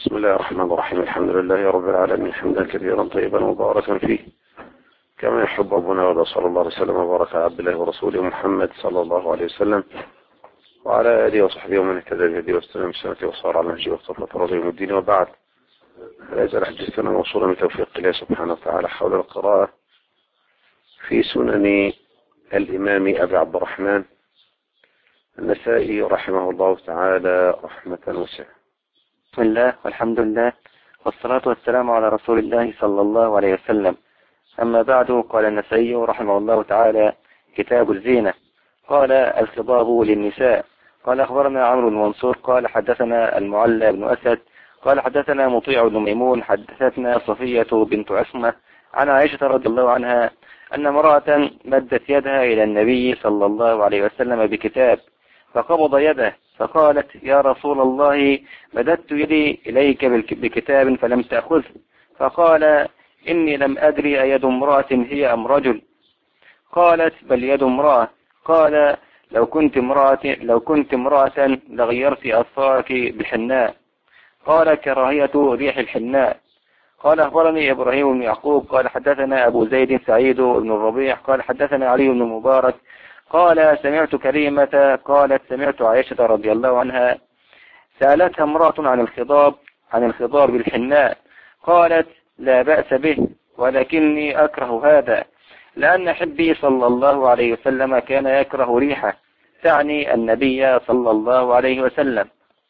بسم الله الرحمن الرحيم. الحمد لله رب العالمين، حمدا كثيرا طيبا مباركا فيه كما يحب ربنا ويرضى، صلى الله عليه وسلم وبارك على عبد الله ورسوله محمد صلى الله عليه وسلم وعلى آله وصحبه ومن اهتدى بهديه واستنى بسنته وصار على نهجه واقتفى طريقه يوم الدين. وبعد، لا يزال حديثنا موصولا من توفيق الله سبحانه وتعالى حول القراءة في سنن الإمام أبي عبد الرحمن النسائي رحمه الله تعالى رحمة واسعة. بسم الله والحمد لله والصلاة والسلام على رسول الله صلى الله عليه وسلم. أما بعد، قال النسائي رحمه الله تعالى: كتاب الزينة. قال: الخضاب للنساء. قال: أخبرنا عمرو بن منصور قال: حدثنا المعلى بن أسد قال: حدثنا مطيع بن ميمون حدثتنا صفية بنت عصمة عن عائشة رضي الله عنها أن امرأة مدت يدها إلى النبي صلى الله عليه وسلم بكتاب فقبض يده فقالت: يا رسول الله، مددت يدي إليك بكتاب فلم تأخذه. فقال: إني لم أدري أيد امرأة هي أم رجل؟ قالت: بل يد امرأة. قال: لو كنت امرأة لغيرت أظفارك بالحناء. قال: كراهية ريح الحناء. قال: أخبرني إبراهيم بن يعقوب قال: حدثنا أبو زيد سعيد بن الربيع قال: حدثنا علي بن المبارك قال: سمعت كريمة قالت: سمعت عائشة رضي الله عنها سألتها امرأة عن الخضاب بالحناء، قالت: لا بأس به، ولكني أكره هذا، لأن حبي صلى الله عليه وسلم كان يكره ريحه، تعني النبي صلى الله عليه وسلم.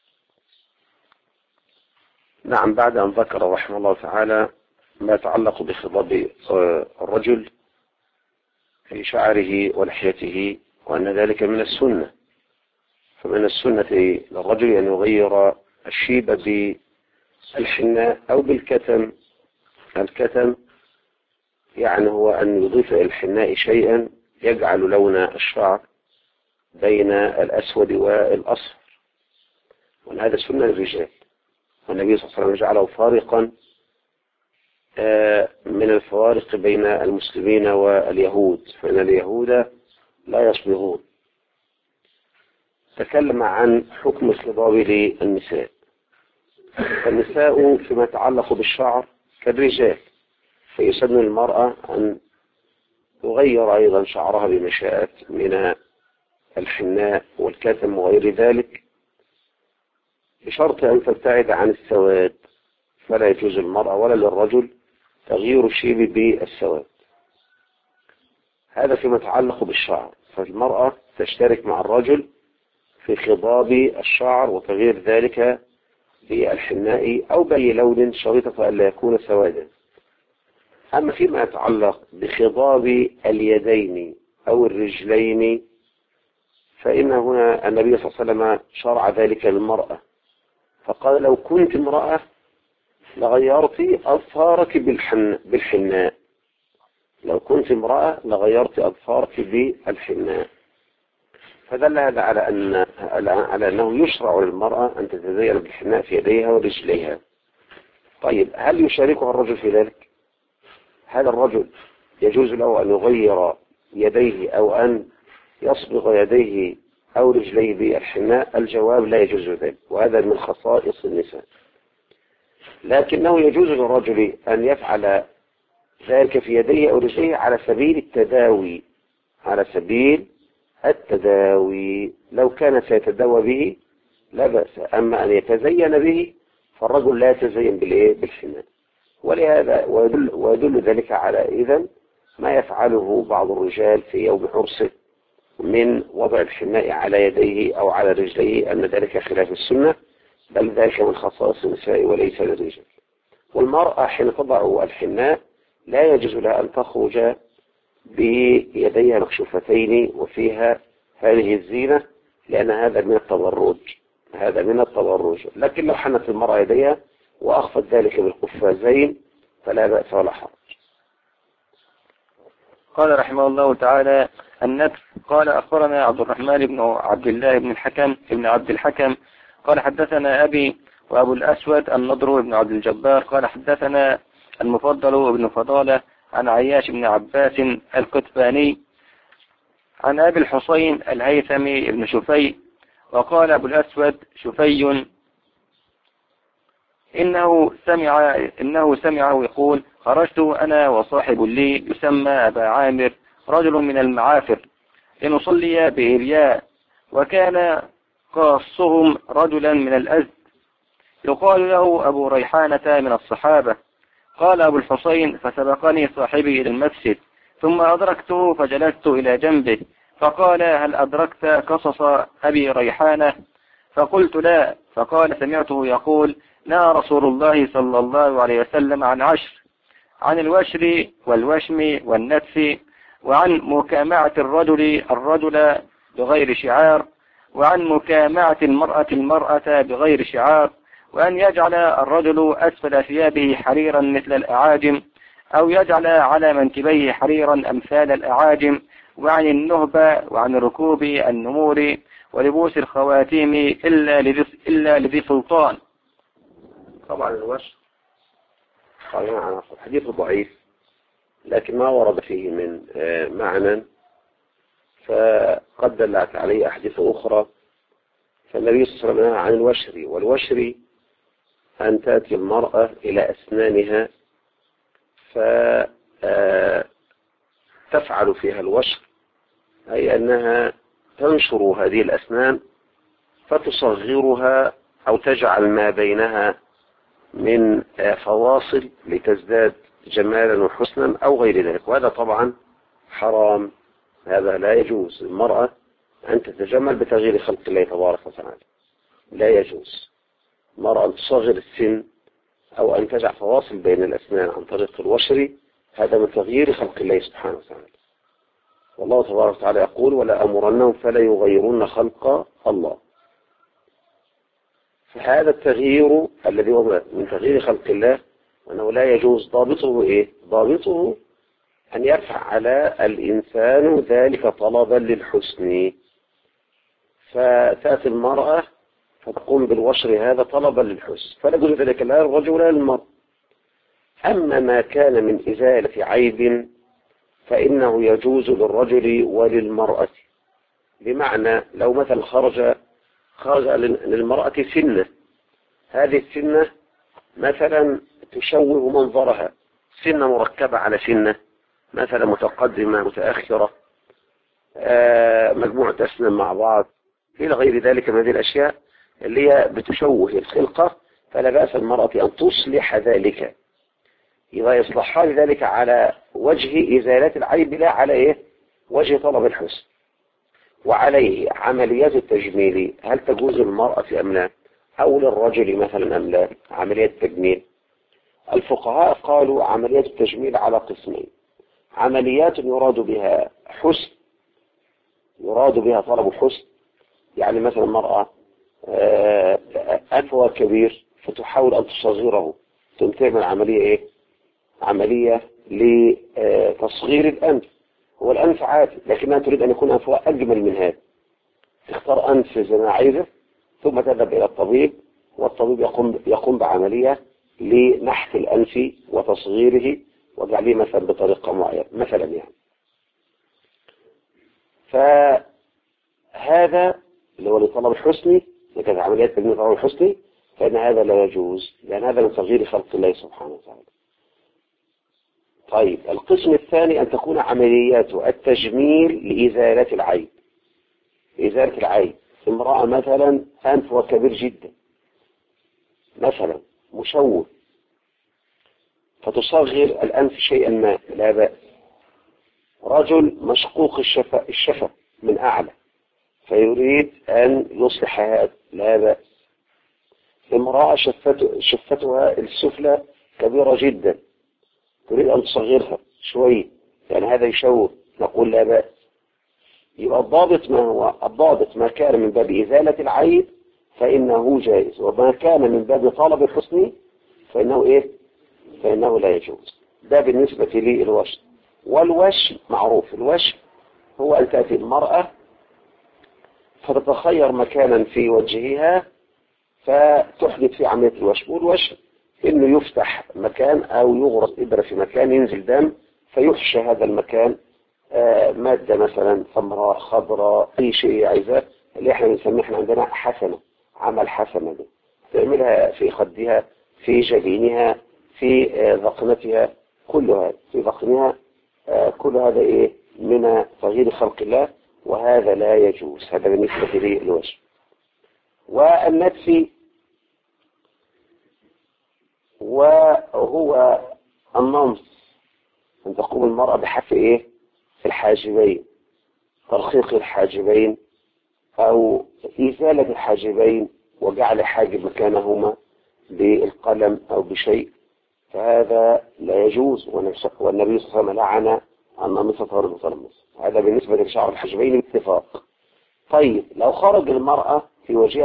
نعم، بعد أن ذكر رحمه الله تعالى ما يتعلق بخضاب الرجل في شعره ولحيته وأن ذلك من السنة، فمن السنة للرجل أن يغير الشيب بالحناء أو بالكتم. الكتم يعني هو أن يضيف إلى الحناء شيئا يجعل لون الشعر بين الأسود والأصفر، وأن هذا سنة للرجال، والنبي صلى الله عليه وسلم جعله فارقا من الفوارق بين المسلمين واليهود، فإن اليهود لا يصبغون. تكلم عن حكم الخضاب للنساء. فالنساء فيما يتعلق بالشعر كالرجال، فيسن المرأة أن تغير أيضا شعرها بما شاءت من الحناء والكتم وغير ذلك، بشرط أن تبتعد عن السواد، فلا يجوز المرأة ولا للرجل تغيير الشيب بالسواد. هذا فيما يتعلق بالشعر، فالمرأة تشترك مع الرجل في خضاب الشعر وتغيير ذلك بالحناء أو بأي لون شريطة ألا يكون سوادا. أما فيما يتعلق بخضاب اليدين أو الرجلين، فإن هنا النبي صلى الله عليه وسلم شرع ذلك للمرأة، فقال: لو كنت امرأة لغيرت أظفارك بالحناء. لو كنت امرأة لغيرت أظفارك بالحناء. فدل هذا على أنه يشرع للمرأة أن تتزين بالحناء في يديها ورجليها. طيب، هل يشاركها الرجل في ذلك؟ هل الرجل يجوز له أن يغير يديه أو أن يصبغ يديه أو رجليه بالحناء؟ الجواب: لا يجوز ذلك، وهذا من خصائص النساء. لكنه يجوز للرجل أن يفعل ذلك في يديه أو رجليه على سبيل التداوي، لو كان سيتداوى به لا بأس. أما أن يتزين به فالرجل لا يتزين بالحناء. ولهذا ويدل ذلك على إذن ما يفعله بعض الرجال في يوم عرسه من وضع الحناء على يديه أو على رجليه، أن ذلك خلاف السنة، بل ذلك من خصائص النساء وليس للرجال. والمرأة حين تضع الحناء لا يجوز لها أن تخرج بيديها مكشوفتين وفيها هذه الزينة، لأن هذا من التبرج. لكن لو حنت المرأة يديها وأخفت ذلك بالقفازين فلا بأس ولا حرج. قال رحمه الله تعالى: النتف. قال: أخبرنا عبد الرحمن بن عبد الله بن عبد الحكم قال: حدثنا أبي وأبو الأسود النضر بن عبد الجبار قال: حدثنا المفضل بن فضالة عن عياش بن عباس القتباني عن أبي الحسين الهيثمي بن شفي. وقال أبو الأسود: شفي إنه سمعه يقول: خرجت أنا وصاحب لي يسمى أبا عامر رجل من المعافر لنصلي بإلياء، وكان قاصهم رجلا من الأزد يقال له أبو ريحانة من الصحابة. قال أبو الحسين: فسبقني صاحبي إلى المسجد، ثم أدركته فجلست إلى جنبه، فقال: هل أدركت قصص أبي ريحانة؟ فقلت: لا. فقال: سمعته يقول: نهى رسول الله صلى الله عليه وسلم عن 10، عن الوشر والوشم والنتف، وعن مكامعة الرجل بغير شعار، وعن مكامعة المرأة بغير شعار، وأن يجعل الرجل أسفل ثيابه حريرا مثل الأعاجم، أو يجعل على منكبيه حريرا أمثال الأعاجم، وعن النهبة، وعن ركوب النمور، ولبوس الخواتيم إلا لذي سلطان. طبعا الوشر قال معنا حديث ضعيف، لكن ما ورد فيه من معنى، فقد دلت عليه أحاديث أخرى. فالنبي صلى الله عليه وسلم عن الوشر، والوشر أن تأتي المرأة إلى أسنانها فتفعل فيها الوشر، أي أنها تنشر هذه الأسنان فتصغرها أو تجعل ما بينها من فواصل لتزداد جمالا وحسنا أو غير ذلك، وهذا طبعا حرام. هذا لا يجوز المرأة أن تتجمل بتغيير خلق الله تبارك وتعالى، لا يجوز المرأة أن تصغر السن أو أن تجعل فواصل بين الأسنان عن طريق الوشر، هذا من تغيير خلق الله سبحانه وتعالى. والله تبارك وتعالى يقول: ولا أمرنهم فلا يغيرون خلق الله. فهذا التغيير الذي هو من تغيير خلق الله، وأنه لا يجوز، ضابطه إيه؟ ضابطه أن يفعل الإنسان ذلك طلبا للحسن، فتأتي المرأة فتقوم بالوشر هذا طلبا للحسن، فلا يجوز ذلك لا للرجل ولا للمرأة. أما ما كان من إزالة عيب فإنه يجوز للرجل وللمرأة. بمعنى لو مثلا خرج للمرأة سنة، هذه السنة مثلا تشوه منظرها، سنة مركبة على سنة، مثلا متقدمة متأخرة، مجموعة أسنان مع بعض إلى غير ذلك من هذه الأشياء اللي هي بتشوه الخلقة، فلا بأس المرأة أن تصلح ذلك، إذا يصلحها ذلك على وجه إزالة العيب لا على وجه طلب الحسن. وعليه عمليات التجميل هل تجوز للمرأة أم لا، أو للرجل مثلا أم لا؟ عمليات التجميل الفقهاء قالوا عمليات التجميل على قسمين: عمليات يراد بها حسن، يراد بها طلب حسن، يعني مثلا المرأة أنفها كبير فتحاول أن تصغره، ثم تعمل عملية عملية لتصغير الأنف. هو الأنف عادي لكنها تريد أن يكون أنفها أجمل من هذا، تختار أنف زي ما عايزة، ثم تذهب إلى الطبيب، والطبيب يقوم بعملية لنحت الأنف وتصغيره وجعله مثلا بطريقة معينة مثلا يعني. فهذا اللي هو لطلب الحسن، لكن عمليات تجميل طلب الحسن، فإن هذا لا يجوز، لأن هذا من تغيير خلق الله سبحانه وتعالى. طيب القسم الثاني أن تكون عمليات التجميل لإزالة العيب. إزالة العيب، امرأة مثلا أنفها كبير جدا مثلا مشوه، فتصغر الأنف شيئا ما لا بأس. رجل مشقوق الشفة من أعلى فيريد أن يصلح هذا لا بأس. امرأة شفتها السفلى كبيرة جدا تريد أن تصغرها شوي، يعني هذا يشوه، نقول لا بأس. يبقى الضابط ما هو؟ الضابط ما كان من باب إزالة العيب فإنه جائز، وما كان من باب طلب الحسن فإنه فإنه لا يجوز. ده بالنسبة لي الوشم. والوشم معروف، الوشم هو أن تأتي المرأة فتتخير مكانا في وجهها فتحدث في عملية الوشم. والوشم إنه يفتح مكان أو يغرس إبرة في مكان ينزل دم فيحشى هذا المكان مادة مثلا حمراء خضراء أي شيء عايزاه، اللي احنا بنسميه احنا عندنا حسنة، عمل حسنة دي تعملها في خدها في جبينها، في ذقنتها، كل هذا في ذقنها، كل هذا إيه من تغيير خلق الله، وهذا لا يجوز. هذا بالنسبة للوجه. والنتف وهو النمص، أن تقوم المرأة بحف إيه الحاجبين، ترخيق الحاجبين أو إزالة الحاجبين وجعل حاجب مكانهما بالقلم أو بشيء، فهذا لا يجوز. والنبي صلى الله عليه وسلم لعن النامصة والمتنمصة. هذا بالنسبة لشعر الحاجبين باتفاق. طيب لو خرج المرأة في وجهها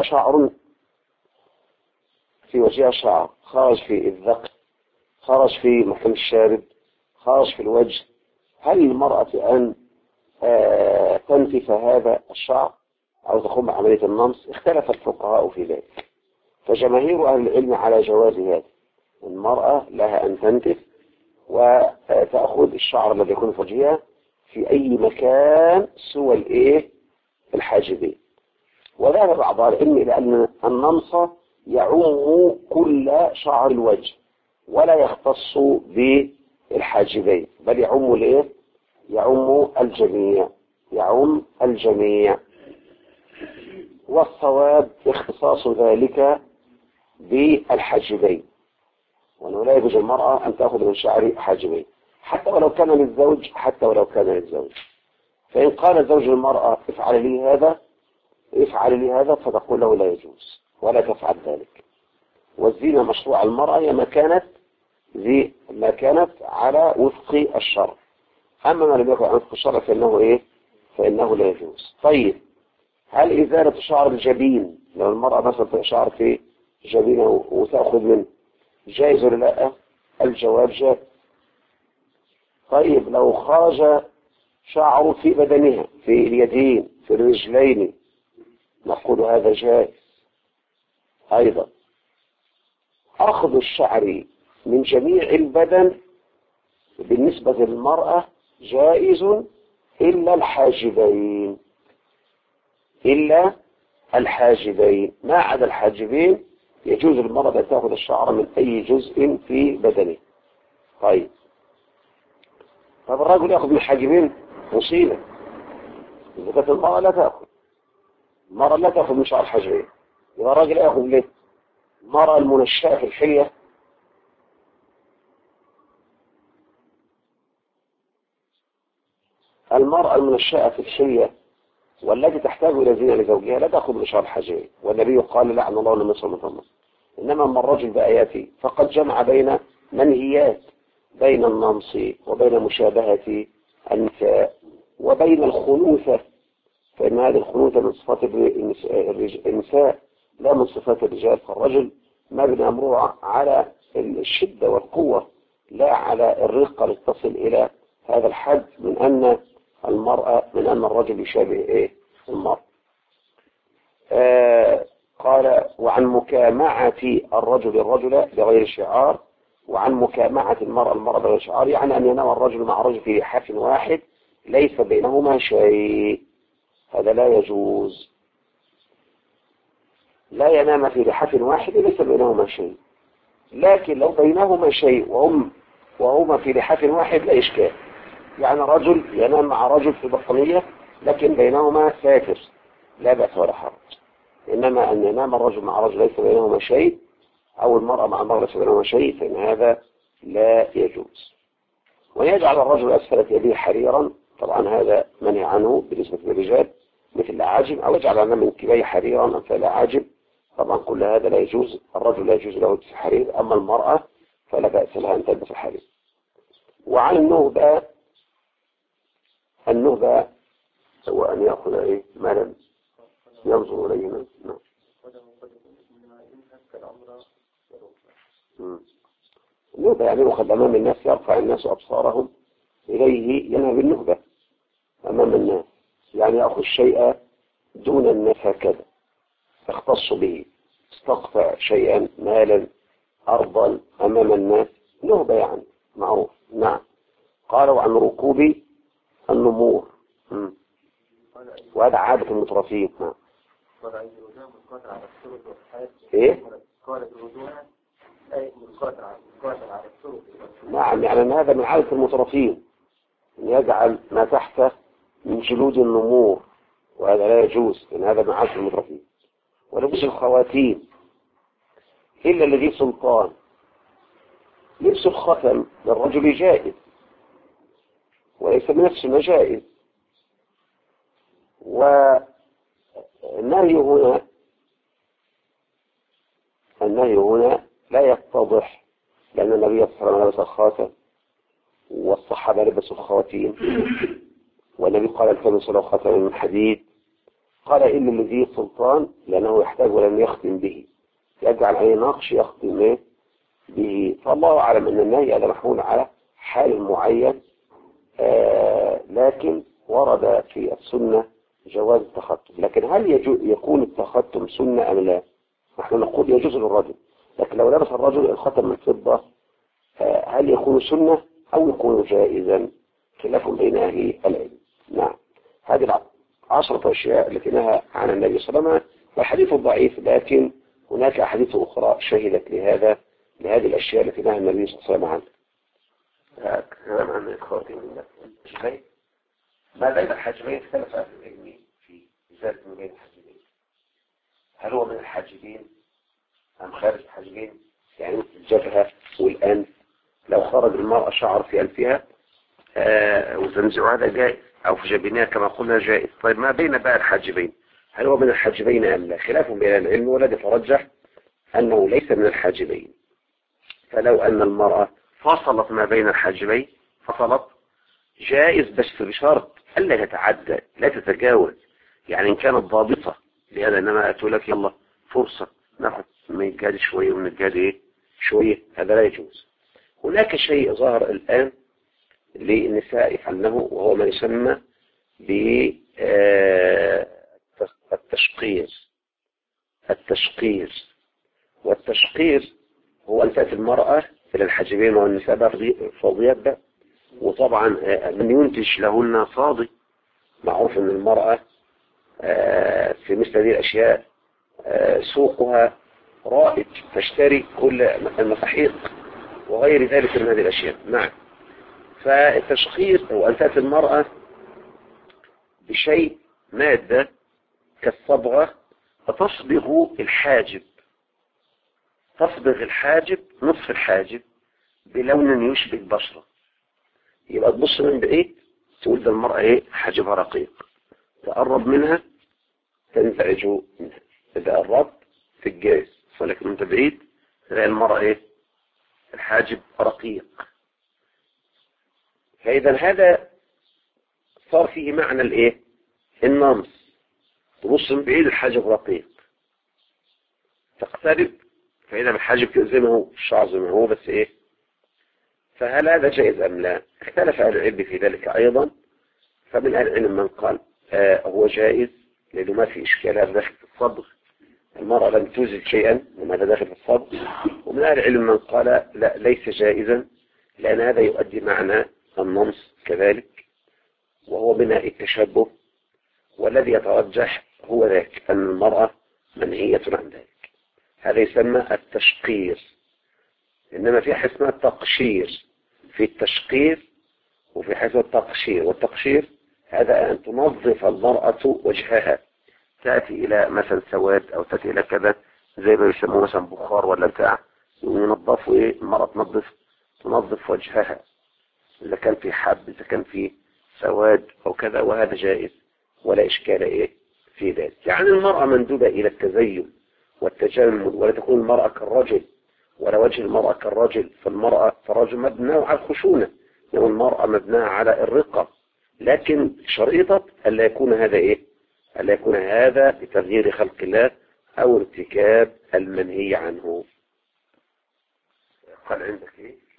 شعر، خرج في الذقن، خرج في مكان الشارب، خرج في الوجه، هل المرأة أن تنتف هذا الشعر أو تقوم بعملية النمص؟ اختلف الفقهاء في ذلك، فجماهير أهل العلم على جواز هذا. المرأة لها أن تنتف وتأخذ الشعر الذي يكون في وجهها في أي مكان سوى الحاجبين. وذهب بعض العلم إلى أن النمص يعم كل شعر الوجه ولا يختص بالحاجبين، بل يعم الجميع. والصواب اختصاص ذلك بالحاجبين، وأنه لا يجوز المرأة أن تأخذ من شعر حاجبين حتى ولو كان للزوج. فإن قال الزوج للمرأة افعل لي هذا فتقول له لا يجوز ولا تفعل ذلك. والزينة مشروع المرأة هي ما كانت على وفق الشرع، أما ما لم يكن على وفق الشرع فإنه لا يجوز. طيب هل إزالة شعر الجبين، لو المرأة مثلا شعر في جبينه وتأخذ منه، جائز ولا لا؟ الجواب جائز. طيب لو خرج شعر في بدنها، في اليدين، في الرجلين، نقول هذا جائز أيضا. أخذ الشعر من جميع البدن بالنسبة للمرأة جائز إلا الحاجبين. ما عدا الحاجبين يجوز للمرأة أن تأخذ الشعر من أي جزء في بدنه. طيب الرجل يأخذ من الحاجبين مصيبة، إذا كانت المرأة لا تأخذ من شعر الحاجبين، يبقى الرجل يأخذ ليه؟ المرأة المنشأة في الحلية والتي تحتاج إلى زينة لزوجها لا تأخذ من شعر الحاجبين، والنبي قال لعن الله النمص والمتنمص. إنما أما الرجل بآياته فقد جمع بين منهيات، بين النمص وبين مشابهة النساء وبين الخنوثة، فإن هذه الخنوثة من صفات النساء لا من صفات الرجال. فالرجل ما بين أمره على الشدة والقوة لا على الرقة لتصل إلى هذا الحد من أن الرجل يشابه المرأة. قال وعن مكامعة الرجل بغير شعار، وعن مكامعة المرأة بغير شعار، يعني أن ينام الرجل مع رجل في لحاف واحد ليس بينهما شيء، هذا لا يجوز. لا ينام في لحاف واحد ليس بينهما شيء، لكن لو بينهما شيء وهما في لحاف واحد لا إشكال. يعني رجل ينام مع رجل في بطانية لكن بينهما ساتر لا بأس ولا حرج. إنما أن ينام الرجل مع رجل ليس بينهما شيء أو المرأة مع المرأة ليس بينهما شيء فإن هذا لا يجوز. ويجعل الرجل أسفل يديه حريرا، طبعا هذا منهي عنه بالنسبة للرجال مثل الأعاجم، أو يجعل أن من كبي حريرا أمثال الأعاجم، طبعا كل هذا لا يجوز. الرجل لا يجوز له لبس الحرير، أما المرأة فلا بأس لها أن تلبس الحرير. وعن النهبة هو أن يأخذ مالا ينظر إليه منه. النهبة يعني يأخذ أمام الناس، يرفع الناس أبصارهم إليه، ينهى بالنهبة أمام الناس، يعني يأخذ الشيء دون الناس هكذا يختص به، استقطع شيئا مالا أرضا أمام الناس، نهبة يعني معروف. نعم. قالوا عن ركوب النمور، وهذا عادة المترفين. نعم. ايه؟ نعم، يعني أن هذا من عادة المترفين أن يجعل ما تحته من جلود النمور، وهذا لا يجوز، لأن هذا من عادة المترفين. ولبس الخواتيم إلا الذي سلطان. لبس الختم للرجل جائز وليس من السنة جائز. والنهي هنا لا يتضح، لأن النبي صلى الله عليه وسلم لبس الخاتم والصحابة لبسوا الخواتيم، والنبي قال التمسوا له خاتم من حديد. قال إلا الذي سلطان لأنه يحتاج ولم يختم به، يجعل عليه نقش يختم به. فالله أعلم أن النهي هذا محمول على حال معين، لكن ورد في السنة جواز التختم. لكن هل يكون التختم سنة أم لا؟ نحن نقول يجوز للرجل، لكن لو لبس الرجل الختم من فضة هل يكون سنة أو يكون جائزا؟ خلاف بين أهل العلم. نعم، هذه 10 أشياء التي نهى عن النبي صلى الله عليه وسلم، والحديث ضعيف، لكن هناك أحاديث أخرى شهدت لهذه الأشياء التي نهى النبي صلى الله عليه وسلم عنها. كلام عن الخواتيم من الحجبين. ما بين الحجبين اختلف أهل العلم في إزالة ما بين الحجبين، هل هو من الحاجبين أم خارج الحاجبين؟ يعني مثل الجبهة والأنف، لو خرج المرأة شعر في أنفها وتنزع هذا جائز، أو في جبينها كما قلنا جائز. طيب ما بين بقى الحاجبين هل هو من الحاجبين أم لا؟ خلاف بين العلم، والذي ترجح أنه ليس من الحاجبين. فلو أن المرأة فصلت ما بين الحاجبين فصلت جائز، بس بشرط ألا تتعدى، لا تتجاوز. يعني إن كانت ضابطة لهذا، إنما أتوا لك يلا فرصة ناخذ من الجهاد شوية ومن الجهاد شوية، هذا لا يجوز. هناك شيء ظهر الآن للنساء يفعلنه، وهو ما يسمى بالتشقير. والتشقير هو أن تأتي المرأة إلى الحاجبين والنساء فاضيات، وطبعا من ينتج لهن فاضي. معروف أن المرأة في مثل هذه الأشياء سوقها رائج، تشتري كل المساحيق وغير ذلك من هذه الأشياء. نعم، فالتشقير هو أن تأتي المرأة بشيء مادة كالصبغة فتصبغ الحاجب، تصبغ الحاجب نصف الحاجب بلون يشبه البشرة. يبقى تبص من بعيد تقول ده المرأة حاجبها رقيق، تقرب منها تنزعج منها. إذا قربت في الجائز، ولكن انت بعيد تلاقي المرأة الحاجب رقيق. فإذا هذا صار فيه معنى النمص. تبص من بعيد الحاجب رقيق، تقترب فإذا الحاجب زي ما هو، الشعر زي ما هو، بس فهل هذا جائز أم لا؟ اختلف أهل العلم في ذلك أيضا. فمن أهل العلم من قال هو جائز لأنه ما في إشكال، هذا داخل في الصبغ، المرأة لم توزن شيئا وماذا داخل في الصبغ. ومن أهل العلم من قال لا، ليس جائزا، لأن هذا يؤدي معنى النمص كذلك، وهو من التشبه. والذي يترجح هو ذاك، أن المرأة منهية عن ذلك. هذا يسمى التشقير. إنما في حاجة اسمها التقشير، في التشقير وفي حاجة التقشير. والتقشير هذا أن تنظف المرأة وجهها، تأتي إلى مثلا سواد أو تأتي إلى كذا، زي ما يسموه مثلا بخار ولا بتاع، ينظفوا المرأة تنظف وجهها، إذا كان في حب، إذا كان في سواد أو كذا، وهذا جائز ولا إشكال في ذلك. يعني المرأة مندوبة إلى التزين والتجمل، ولا تكون المرأة كالرجل ولا وجه المرأة كالرجل. فالرجل مبنى على الخشونة، والمرأة مبنى على الرقة، لكن شريطة ألا يكون هذا ألا يكون هذا بتغيير خلق الله أو ارتكاب المنهي عنه. قال عندك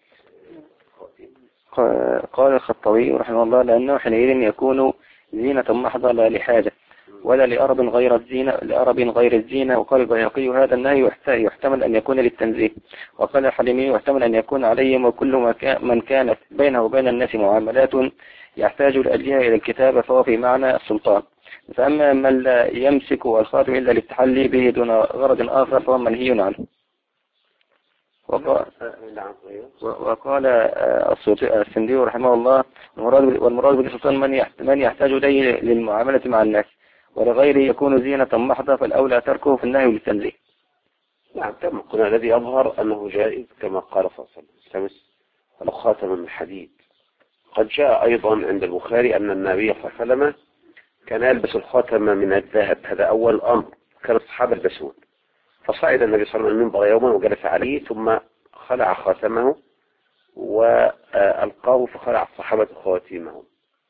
قال الخطابي رحمه الله: لأنه حينئذ يكون زينة محضة لا لحاجة ولا لأرب غير الزينة. وقال البيهقي: هذا النهي يحتمل أن يكون للتنزيه. وقال الحليمي: يحتمل أن يكون عليهم وكل من كانت بينه وبين الناس معاملات يحتاج لأجلها إلى الكتابة، فهو في معنى السلطان. فأما من لا يمسك الخاتم إلا للتحلي به دون غرض آخر فهو منهي عنه. وقال السندي رحمه الله: والمراد بالسلطان من يحتاج إليه للمعاملة مع الناس، ولغيره يكون زينة محضة، فالأولى تركه في النهي للتنزيه. نعم، كما قلنا الذي يظهر أنه جائز كما قال صلى الله عليه وسلم: التمس ولو خاتما من حديد. قد جاء أيضا عند البخاري أن النبي صلى الله عليه وسلم كان يلبس الخاتم من الذهب، هذا أول أمر كان الصحابة يلبسون. فصعد النبي صلى الله عليه وسلم المنبر يوما وجلس عليه، ثم خلع خاتمه وألقاه، فخلع الصحابة خواتيمهم.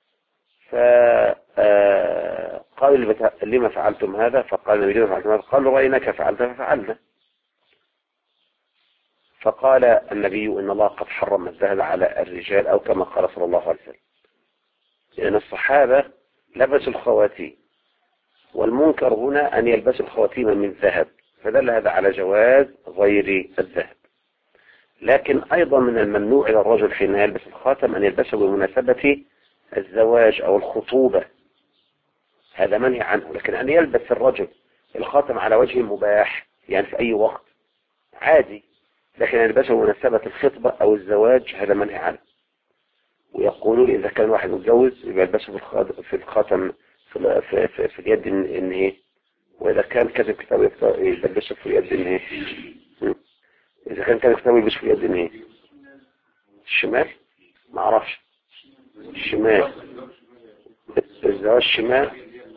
فقال: لما فعلتم هذا؟ فقال النبي: لما فعلتم هذا؟ قالوا: رأيناك فعلت ففعلنا. فقال النبي: إن الله قد حرم الذهب على الرجال، أو كما قال صلى الله عليه وسلم، لأن الصحابة لبسوا الخواتيم، والمنكر هنا أن يلبسوا الخواتيم من ذهب، فدل هذا على جواز غير الذهب. لكن أيضا من الممنوع للرجل حين يلبس الخاتم أن يلبسه بمناسبة الزواج أو الخطوبة، هذا منهي عنه. لكن أن يلبس الرجل الخاتم على وجه مباح، يعني في أي وقت عادي، لكن يلبسه بمناسبة الخطبة أو الزواج، هذا منهي عنه. ويقولون إذا كان واحد متجوز يبقى يلبسه في الخاتم في اليد إنه، وإذا كان كاتب كتاب يلبسه في اليد إنه، إذا كان كاتب كتاب يلبسه في اليد إنه الشمال، ما أعرفش الشمال، الزواج الشمال،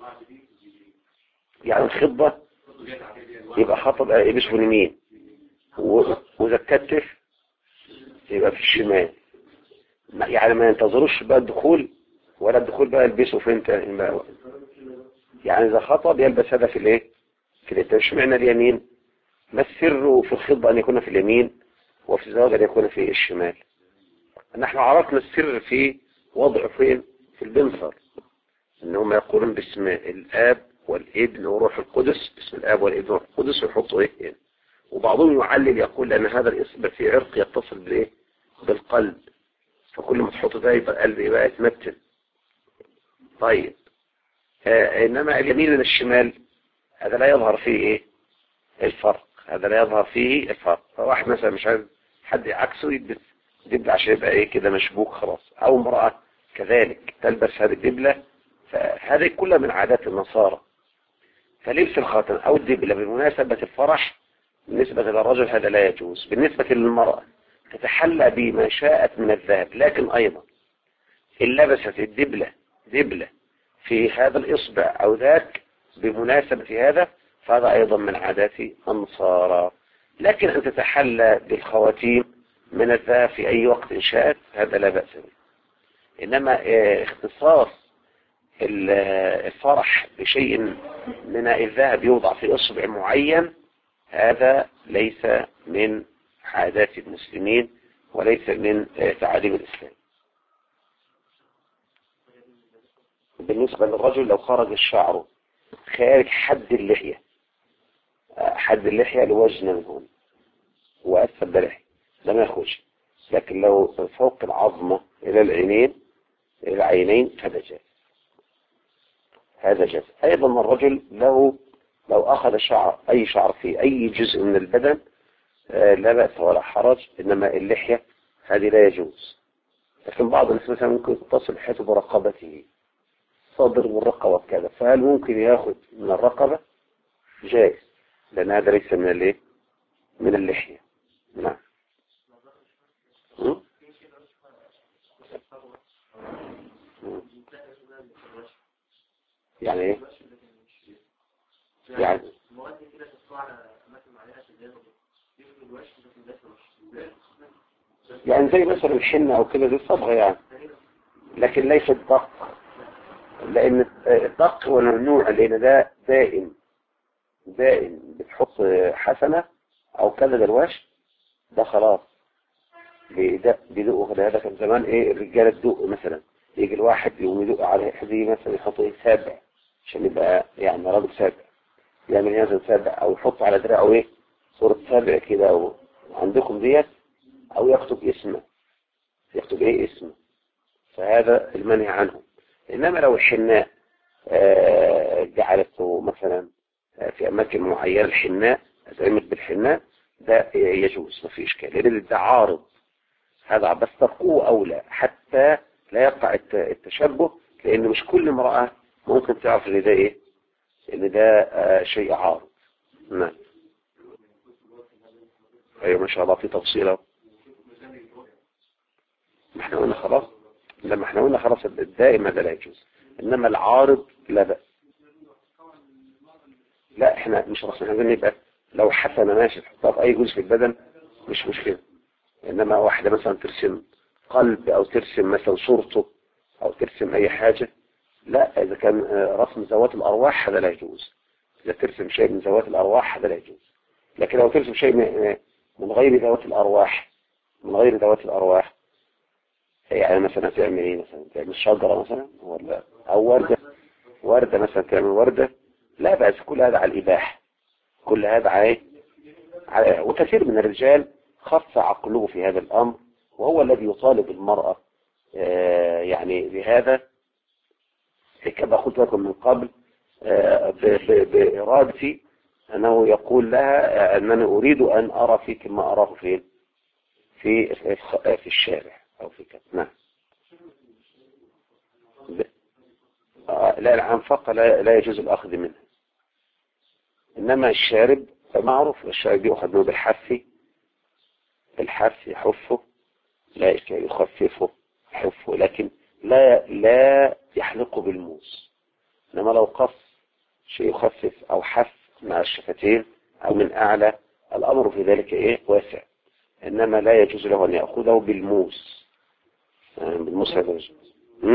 يعني الخطبة يبقى خطب يلبسه في اليمين، وإذا كتف يبقى في الشمال، يعني ما ينتظروش بقى الدخول، ولا الدخول بقى يلبسه فين تاني. يعني إذا خطب يلبس هذا في الايه، في اليد. مش معنى اليمين، ما السر في الخطبة أن يكون في اليمين، وفي الزواج أن يكون في الشمال؟ نحن عرفنا السر في وضع فين، في البنصر، إنهم يقولون باسم الآب والابن وروح القدس، باسم الآب والابن وروح القدس، ويحطوا إيه يعني. وبعضهم يعلل يقول لأن هذا الإصبع في عرق يتصل بالإيه، بالقلب، فكل ما تحط ده يبقى القلب يبقى يتمتن. طيب إنما اليمين من الشمال هذا لا يظهر فيه إيه الفرق، هذا لا يظهر فيه الفرق. فواحد مثلا مش عايز حد عكسه يلبس دبلة عشان يبقى إيه كده مشبوك خلاص، أو امرأة كذلك تلبس هذه الدبلة، فهذه كلها من عادات النصارى. فلبس الخاتم أو الدبلة بمناسبة الفرح بالنسبة للرجل هذا لا يجوز. بالنسبة للمرأة تتحلى بما شاءت من الذهب، لكن أيضا إن لبست الدبلة دبلة في هذا الإصبع أو ذاك بمناسبة هذا، فهذا أيضا من عادات النصارى. لكن أن تتحلى بالخواتيم من الذهب في أي وقت إن شاءت، هذا لا بأس به. إنما اختصاص الفرح بشيء من الذهب يوضع في إصبع معين، هذا ليس من عادات المسلمين وليس من تعاليم الإسلام. بالنسبة للرجل لو خرج الشعر خارج حد اللحية، حد اللحية لوجنا من هون وأسفل اللحية لم يخرج، لكن لو فوق العظمة إلى العينين هذا جاز، هذا جاز. أيضا الرجل لو أخذ أي شعر في أي جزء من البدن لا بأس ولا حرج، إنما اللحية هذه لا يجوز. لكن بعض الناس مثلا ممكن تصل حيث برقبته، صدر والرقبة كذا، فهل ممكن ياخذ من الرقبة؟ جائز، لأن هذا ليس من الايه، من اللحية. نعم. يعني ايه؟ يعني زي مثلا الحنة او كده، دي صبغة يعني، لكن ليس الدق، لان الدق هو ممنوع، لان ده دائم بتحط حسنة او كذا الوش، ده خلاص بيدقوا. هذا كان زمان ايه، الرجالة تدق مثلا، يجي الواحد يقوم يدق على حديه مثلا، يحط ايه سابع عشان يبقى يعني راجل سابع، يعمل هذا سابع، او يحط على دراعه ايه صورة سابع كده، او عندكم ديت، او يكتب اسمه، يكتب ايه اسمه، فهذا المنهي عنه. انما لو الحناء جعلته مثلا في اماكن معينة، الحناء اتعمل بالحناء، ده يجوز ما في إشكال، لأن ده عارض، هذا بس تركوه أولى حتى لا يقع التشبه، لأن مش كل امرأة ممكن تعرف إن ده إيه، إن ده شيء عارض. نعم. أيوة ما شاء الله في تفصيله. ما احنا قلنا خلاص، لما احنا قلنا خلاص الدائم هذا لا يجوز، إنما العارض لا بأس. لا احنا مش رسم، احنا نبقى لو حسنة ماشي تحطها في أي جزء في البدن مش مشكلة، إنما واحدة مثلا ترسم قلب أو ترسم مثلا صورته أو ترسم أي حاجة، لا، إذا كان رسم ذوات الأرواح هذا لا يجوز. إذا ترسم شيء من ذوات الأرواح هذا لا يجوز، لكن لو ترسم شيء من غير ذوات الأرواح، من غير ذوات الأرواح، يعني مثلا تعمل إيه، مثلا تعمل شجرة مثلا ولا أو وردة، وردة مثلا تعمل وردة، لا بأس، كل هذا على الإباحة، كل هذا على وكثير من الرجال خف عقله في هذا الأمر، وهو الذي يطالب المرأة يعني بهذا، كما قلت لكم من قبل بإرادتي أنه يقول لها أنني أريد أن أرى فيك ما أراه في الشارع أو في كذا. نعم. لا العنفقة لا يجوز الأخذ منها، إنما الشارب معروف، الشارب يأخذ منه بالحف يحفه، لا يخففه يحفه، لكن لا يحلقه بالموس. إنما لو قص شيء يخفف أو حف مع الشفتين أو من أعلى، الأمر في ذلك إيه واسع، إنما لا يجوز له أن يأخذه بالموس، بالموس هذا يجوز.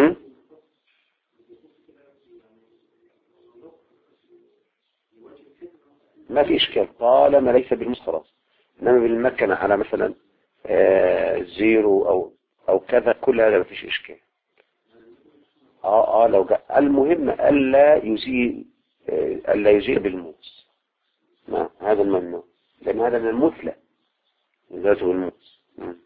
ما في إشكال طالما ليس بالموس خلاص، إنما بالمكنة على مثلا زيرو أو كذا، كل هذا ما فيش إشكال. لو جاء المهم ألا يزيل بالموس. نعم هذا الممنوع، لأن هذا من المثلى ذاته الموس.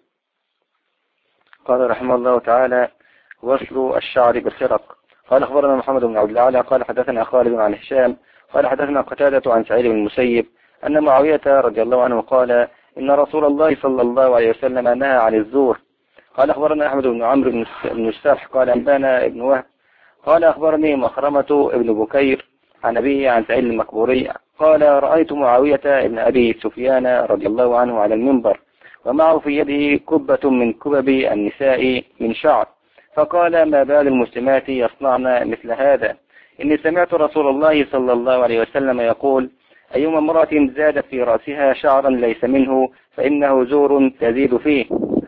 قال رحمه الله تعالى: وصل الشعر بالخرق. قال أخبرنا محمد بن عبد الأعلى قال حدثنا خالد عن هشام قال حدثنا قتادة عن سعيد بن المسيب أن معاوية رضي الله عنه قال: إن رسول الله صلى الله عليه وسلم نهى عن الزور. قال أخبرنا أحمد بن عمرو بن السرح قال أنبانا ابن وهب قال أخبرني مخرمة ابن بكير عن أبيه عن سعيد المقبوري قال: رأيت معاوية ابن أبي سفيان رضي الله عنه على المنبر ومعه في يده كبة من كبب النساء من شعر، فقال: ما بال المسلمات يصنعن مثل هذا؟ إني سمعت رسول الله صلى الله عليه وسلم يقول: أيما امرأة زادت في رأسها شعرا ليس منه فإنه زور تزيد فيه.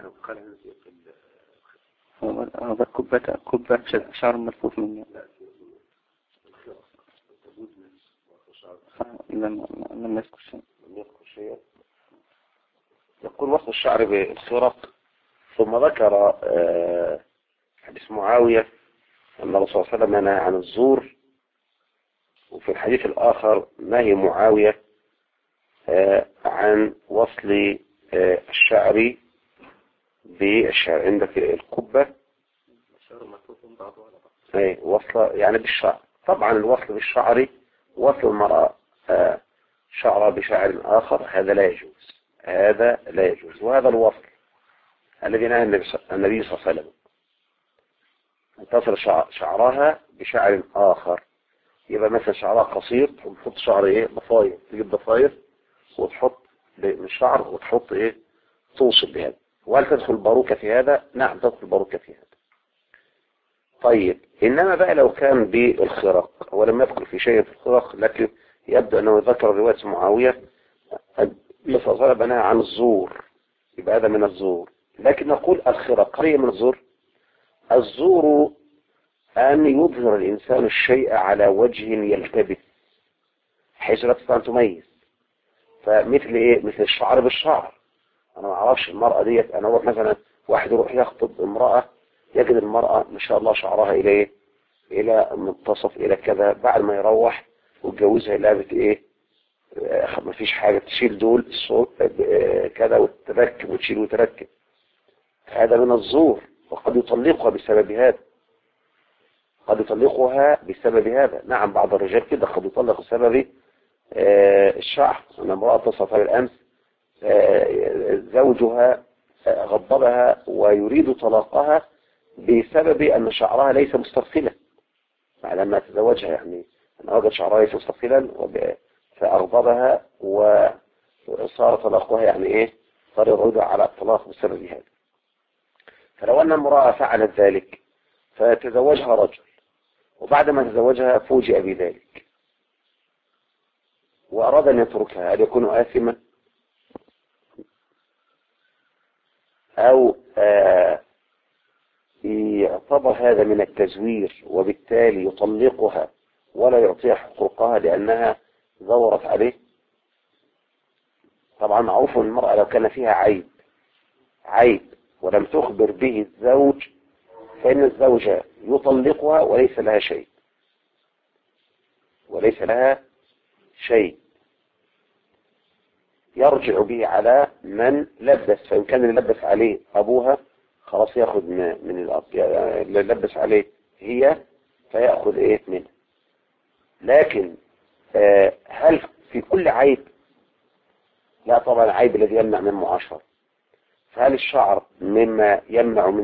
هذا كبة شعر ملفوف منه. لم يذكر شيء. يقول وصل الشعر بالخرق، ثم ذكر حديث معاوية أن الرسول صلى الله عليه وسلم نهى عن الزور، وفي الحديث الآخر نهي معاوية عن وصل الشعر بالشعر. عندك القبة وصل يعني بالشعر، طبعا الوصل بالشعر وصل المرأة شعرها بشعر آخر هذا لا يجوز، هذا لا يجوز، وهذا الوصل الذي نهى النبي صلى الله عليه وسلم أن تصل شعرها بشعر آخر. يبقى مثلا شعرها قصير تحط شعر ضفاير، تجيب ضفاير وتحط من الشعر وتحط توصل بهذا. وهل تدخل باروكة في هذا؟ نعم تدخل باروكة في هذا. طيب إنما بقى لو كان بالخرق، ولم يذكر في شيء في الخرق، لكن يبدو أنه ذكر رواية معاوية النبي صلى الله عليه وسلم نهى عن الزور، يبقى هذا من الزور. لكن نقول الخرق هي من الزور. الزور أن يظهر الإنسان الشيء على وجه يلتبس حيث لا تستطيع أن تميز. فمثل مثل الشعر بالشعر، أنا ما أعرفش المرأة ديت، أنا أروح مثلا واحد يروح يخطب امرأة يجد المرأة ما شاء الله شعرها إلى منتصف إلى كذا، بعد ما يروح وتجوزها لابت ما فيش حاجة، تشيل دول الصوت كذا وتركب وتشيل وتركب، هذا من الزور. وقد يطلقها بسبب هذا، قد يطلقها بسبب هذا. نعم بعض الرجال كده قد يطلق بسبب الشعر. أنا امرأة اتصلت بالأمس زوجها غضبها ويريد طلاقها بسبب أن شعرها ليس مسترسلا لما تزوجها، يعني أن وجد شعرها ليس مسترسلا فأغضبها وصار طلاقها يعني إيه، صار يرد على الطلاق بسبب هذا. فلو أن امرأة فعلت ذلك فتزوجها رجل وبعد ما تزوجها فوجئ بذلك وأراد أن يتركها، هل يكون آثما أو يعتبر هذا من التزوير وبالتالي يطلقها ولا يعطيها حقوقها لأنها زورت عليه؟ طبعا معروف أن المرأة لو كان فيها عيب ولم تخبر به الزوج فإن الزوجة يطلقها وليس لها شيء يرجع به على من لبس، فإن كان اللي لبس عليه أبوها خلاص يأخذ من الأب، اللي لبس عليه هي فيأخذ إيه منه. لكن هل في كل عيب؟ لا طبعا، العيب الذي يمنع من المعاشرة. فهل الشعر مما يمنع من